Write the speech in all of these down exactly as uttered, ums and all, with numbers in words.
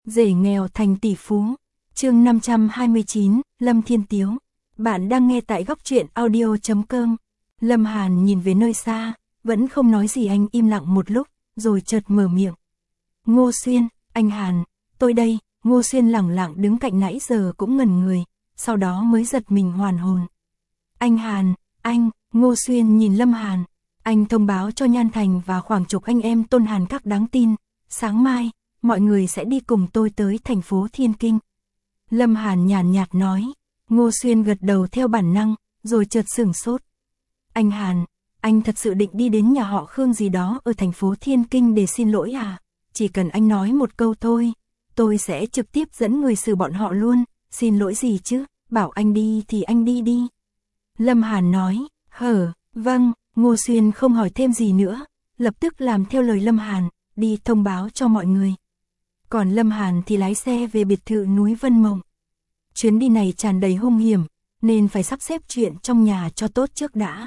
Rể nghèo thành tỷ phú. Chương năm trăm hai mươi chín, Lâm Thiên Tiếu. Bạn đang nghe tại góc truyện audio chấm com. Lâm Hàn nhìn về nơi xa, vẫn không nói gì. Anh im lặng một lúc, rồi chợt mở miệng. Ngô Xuyên, anh Hàn, tôi đây. Ngô Xuyên lẳng lặng đứng cạnh nãy giờ cũng ngẩn người, sau đó mới giật mình hoàn hồn. Anh Hàn, anh. Ngô Xuyên nhìn Lâm Hàn. Anh thông báo cho Nhan Thành và khoảng chục anh em Tôn Hàn Các đáng tin. Sáng mai, mọi người sẽ đi cùng tôi tới thành phố Thiên Kinh. Lâm Hàn nhàn nhạt nói. Ngô Xuyên gật đầu theo bản năng, rồi chợt sửng sốt. Anh Hàn, anh thật sự định đi đến nhà họ Khương gì đó ở thành phố Thiên Kinh để xin lỗi à? Chỉ cần anh nói một câu thôi, tôi sẽ trực tiếp dẫn người xử bọn họ luôn. Xin lỗi gì chứ, bảo anh đi thì anh đi đi. Lâm Hàn nói. Hở, vâng. Ngô Xuyên không hỏi thêm gì nữa, lập tức làm theo lời Lâm Hàn, đi thông báo cho mọi người. Còn Lâm Hàn thì lái xe về biệt thự núi Vân Mộng. Chuyến đi này tràn đầy hung hiểm, nên phải sắp xếp chuyện trong nhà cho tốt trước đã.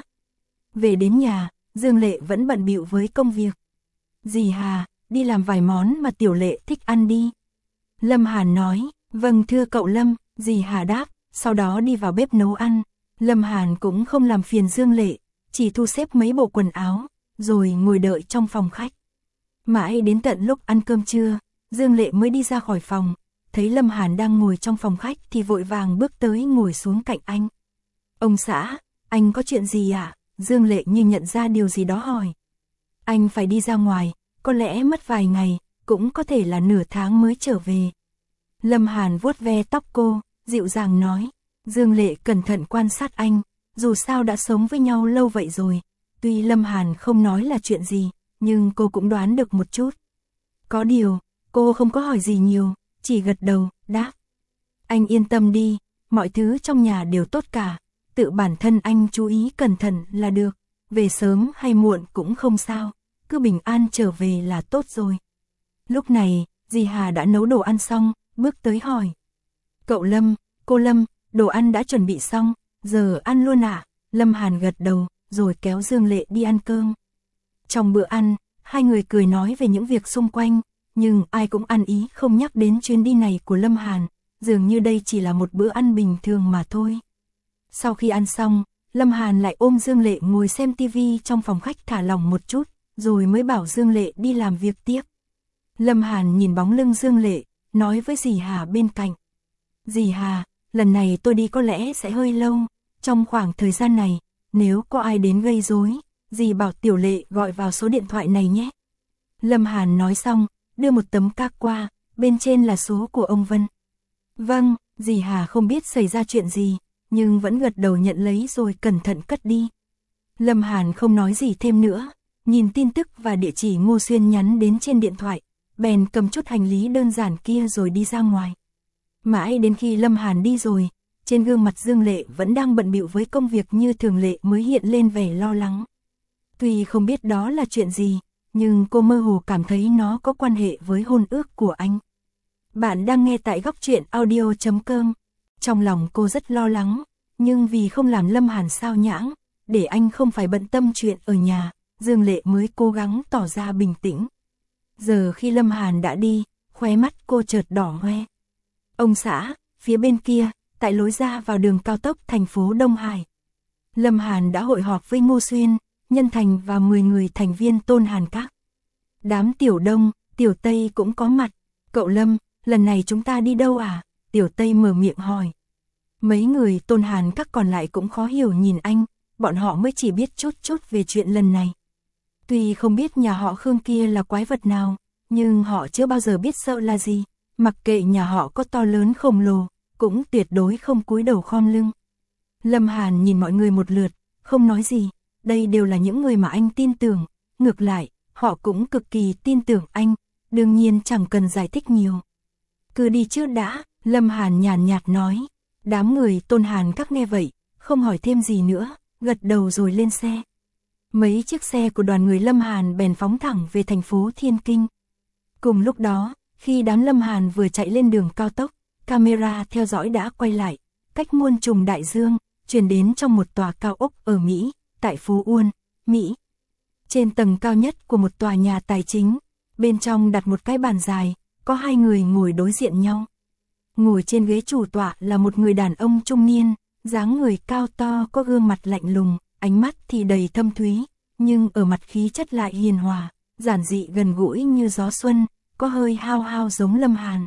Về đến nhà, Dương Lệ vẫn bận bịu với công việc. Dì Hà, đi làm vài món mà Tiểu Lệ thích ăn đi. Lâm Hàn nói. Vâng thưa cậu Lâm. Dì Hà đáp, sau đó đi vào bếp nấu ăn. Lâm Hàn cũng không làm phiền Dương Lệ, chỉ thu xếp mấy bộ quần áo, rồi ngồi đợi trong phòng khách. Mãi đến tận lúc ăn cơm trưa, Dương Lệ mới đi ra khỏi phòng, thấy Lâm Hàn đang ngồi trong phòng khách thì vội vàng bước tới ngồi xuống cạnh anh. Ông xã, anh có chuyện gì ạ? À? Dương Lệ như nhận ra điều gì đó hỏi. Anh phải đi ra ngoài, có lẽ mất vài ngày, cũng có thể là nửa tháng mới trở về. Lâm Hàn vuốt ve tóc cô, dịu dàng nói. Dương Lệ cẩn thận quan sát anh, dù sao đã sống với nhau lâu vậy rồi. Tuy Lâm Hàn không nói là chuyện gì, nhưng cô cũng đoán được một chút. Có điều, cô không có hỏi gì nhiều, chỉ gật đầu, đáp. Anh yên tâm đi, mọi thứ trong nhà đều tốt cả, tự bản thân anh chú ý cẩn thận là được, về sớm hay muộn cũng không sao, cứ bình an trở về là tốt rồi. Lúc này, dì Hà đã nấu đồ ăn xong, bước tới hỏi. Cậu Lâm, cô Lâm, đồ ăn đã chuẩn bị xong, giờ ăn luôn ạ? À? Lâm Hàn gật đầu, rồi kéo Dương Lệ đi ăn cơm. Trong bữa ăn, hai người cười nói về những việc xung quanh, nhưng ai cũng ăn ý không nhắc đến chuyến đi này của Lâm Hàn, dường như đây chỉ là một bữa ăn bình thường mà thôi. Sau khi ăn xong, Lâm Hàn lại ôm Dương Lệ ngồi xem tivi trong phòng khách thả lỏng một chút, rồi mới bảo Dương Lệ đi làm việc tiếp. Lâm Hàn nhìn bóng lưng Dương Lệ, nói với dì Hà bên cạnh. Dì Hà, lần này tôi đi có lẽ sẽ hơi lâu, trong khoảng thời gian này, nếu có ai đến gây rối, dì bảo Tiểu Lệ gọi vào số điện thoại này nhé. Lâm Hàn nói xong, đưa một tấm card qua, bên trên là số của ông Vân. Vâng, dì Hà không biết xảy ra chuyện gì, nhưng vẫn gật đầu nhận lấy rồi cẩn thận cất đi. Lâm Hàn không nói gì thêm nữa, nhìn tin tức và địa chỉ Ngô Xuyên nhắn đến trên điện thoại, bèn cầm chút hành lý đơn giản kia rồi đi ra ngoài. Mãi đến khi Lâm Hàn đi rồi, trên gương mặt Dương Lệ vẫn đang bận bịu với công việc như thường lệ mới hiện lên vẻ lo lắng. Tuy không biết đó là chuyện gì, nhưng cô mơ hồ cảm thấy nó có quan hệ với hôn ước của anh. Bạn đang nghe tại góc truyện audio chấm com. Trong lòng cô rất lo lắng, nhưng vì không làm Lâm Hàn sao nhãng, để anh không phải bận tâm chuyện ở nhà, Dương Lệ mới cố gắng tỏ ra bình tĩnh. Giờ khi Lâm Hàn đã đi, khóe mắt cô chợt đỏ hoe. Ông xã, phía bên kia, tại lối ra vào đường cao tốc thành phố Đông Hải. Lâm Hàn đã hội họp với Ngô Xuyên, Nhân Thành và mười người thành viên Tôn Hàn Các. Đám Tiểu Đông, Tiểu Tây cũng có mặt. Cậu Lâm, lần này chúng ta đi đâu à? Tiểu Tây mở miệng hỏi. Mấy người Tôn Hàn Các còn lại cũng khó hiểu nhìn anh, bọn họ mới chỉ biết chút chút về chuyện lần này. Tuy không biết nhà họ Khương kia là quái vật nào, nhưng họ chưa bao giờ biết sợ là gì. Mặc kệ nhà họ có to lớn khổng lồ, cũng tuyệt đối không cúi đầu khom lưng. Lâm Hàn nhìn mọi người một lượt, không nói gì, đây đều là những người mà anh tin tưởng, ngược lại, họ cũng cực kỳ tin tưởng anh, đương nhiên chẳng cần giải thích nhiều. Cứ đi trước đã, Lâm Hàn nhàn nhạt nói. Đám người Tôn Hàn Các nghe vậy, không hỏi thêm gì nữa, gật đầu rồi lên xe. Mấy chiếc xe của đoàn người Lâm Hàn bèn phóng thẳng về thành phố Thiên Kinh. Cùng lúc đó, khi đám Lâm Hàn vừa chạy lên đường cao tốc, camera theo dõi đã quay lại, cách muôn trùng đại dương, truyền đến trong một tòa cao ốc ở Mỹ, tại phố Uôn, Mỹ. Trên tầng cao nhất của một tòa nhà tài chính, bên trong đặt một cái bàn dài, có hai người ngồi đối diện nhau. Ngồi trên ghế chủ tọa là một người đàn ông trung niên, dáng người cao to, có gương mặt lạnh lùng, ánh mắt thì đầy thâm thúy, nhưng ở mặt khí chất lại hiền hòa, giản dị gần gũi như gió xuân, có hơi hao hao giống Lâm Hàn.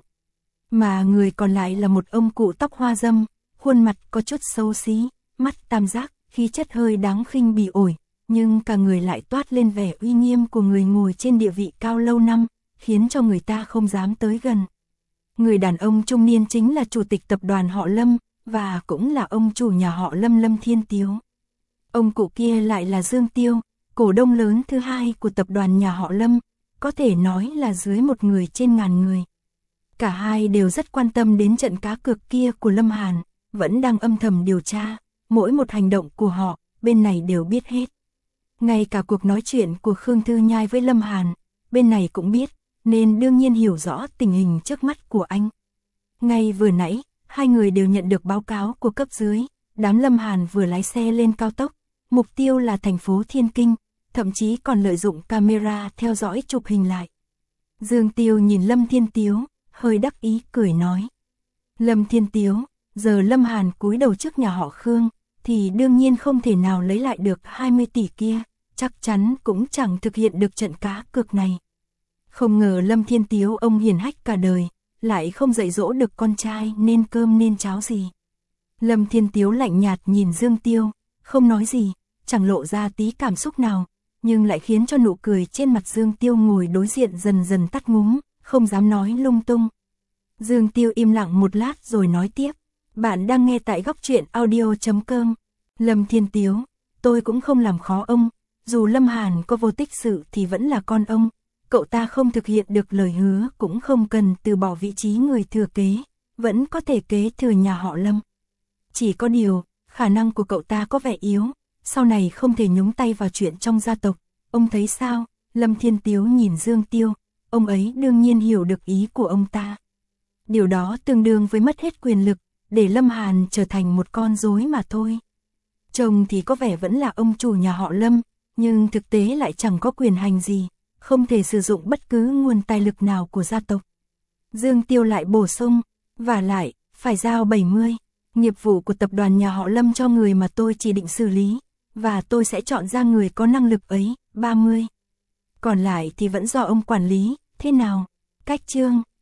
Mà người còn lại là một ông cụ tóc hoa râm, khuôn mặt có chút xấu xí, mắt tam giác, khí chất hơi đáng khinh bỉ ổi, nhưng cả người lại toát lên vẻ uy nghiêm của người ngồi trên địa vị cao lâu năm, khiến cho người ta không dám tới gần. Người đàn ông trung niên chính là chủ tịch tập đoàn họ Lâm, và cũng là ông chủ nhà họ Lâm, Lâm Thiên Tiếu. Ông cụ kia lại là Dương Tiêu, cổ đông lớn thứ hai của tập đoàn nhà họ Lâm, có thể nói là dưới một người trên ngàn người. Cả hai đều rất quan tâm đến trận cá cược kia của Lâm Hàn, vẫn đang âm thầm điều tra, mỗi một hành động của họ, bên này đều biết hết. Ngay cả cuộc nói chuyện của Khương Thư Nhai với Lâm Hàn, bên này cũng biết, nên đương nhiên hiểu rõ tình hình trước mắt của anh. Ngay vừa nãy, hai người đều nhận được báo cáo của cấp dưới, đám Lâm Hàn vừa lái xe lên cao tốc, mục tiêu là thành phố Thiên Kinh, thậm chí còn lợi dụng camera theo dõi chụp hình lại. Dương Tiêu nhìn Lâm Thiên Tiếu, hơi đắc ý cười nói. Lâm Thiên Tiếu, giờ Lâm Hàn cúi đầu trước nhà họ Khương, thì đương nhiên không thể nào lấy lại được hai mươi tỷ kia, chắc chắn cũng chẳng thực hiện được trận cá cược này. Không ngờ Lâm Thiên Tiếu ông hiền hách cả đời, lại không dạy dỗ được con trai nên cơm nên cháo gì. Lâm Thiên Tiếu lạnh nhạt nhìn Dương Tiêu, không nói gì, chẳng lộ ra tí cảm xúc nào, nhưng lại khiến cho nụ cười trên mặt Dương Tiêu ngồi đối diện dần dần tắt ngúm, không dám nói lung tung. Dương Tiêu im lặng một lát rồi nói tiếp, bạn đang nghe tại góc truyện audio chấm com. Lâm Thiên Tiếu, tôi cũng không làm khó ông, dù Lâm Hàn có vô tích sự thì vẫn là con ông, cậu ta không thực hiện được lời hứa cũng không cần từ bỏ vị trí người thừa kế, vẫn có thể kế thừa nhà họ Lâm. Chỉ có điều, khả năng của cậu ta có vẻ yếu, sau này không thể nhúng tay vào chuyện trong gia tộc, ông thấy sao? Lâm Thiên Tiếu nhìn Dương Tiêu, ông ấy đương nhiên hiểu được ý của ông ta. Điều đó tương đương với mất hết quyền lực, để Lâm Hàn trở thành một con rối mà thôi. Chồng thì có vẻ vẫn là ông chủ nhà họ Lâm, nhưng thực tế lại chẳng có quyền hành gì, không thể sử dụng bất cứ nguồn tài lực nào của gia tộc. Dương Tiêu lại bổ sung, và lại, phải giao bảy mươi, nghiệp vụ của tập đoàn nhà họ Lâm cho người mà tôi chỉ định xử lý, và tôi sẽ chọn ra người có năng lực ấy, ba mươi. Còn lại thì vẫn do ông quản lý, thế nào? Cách chương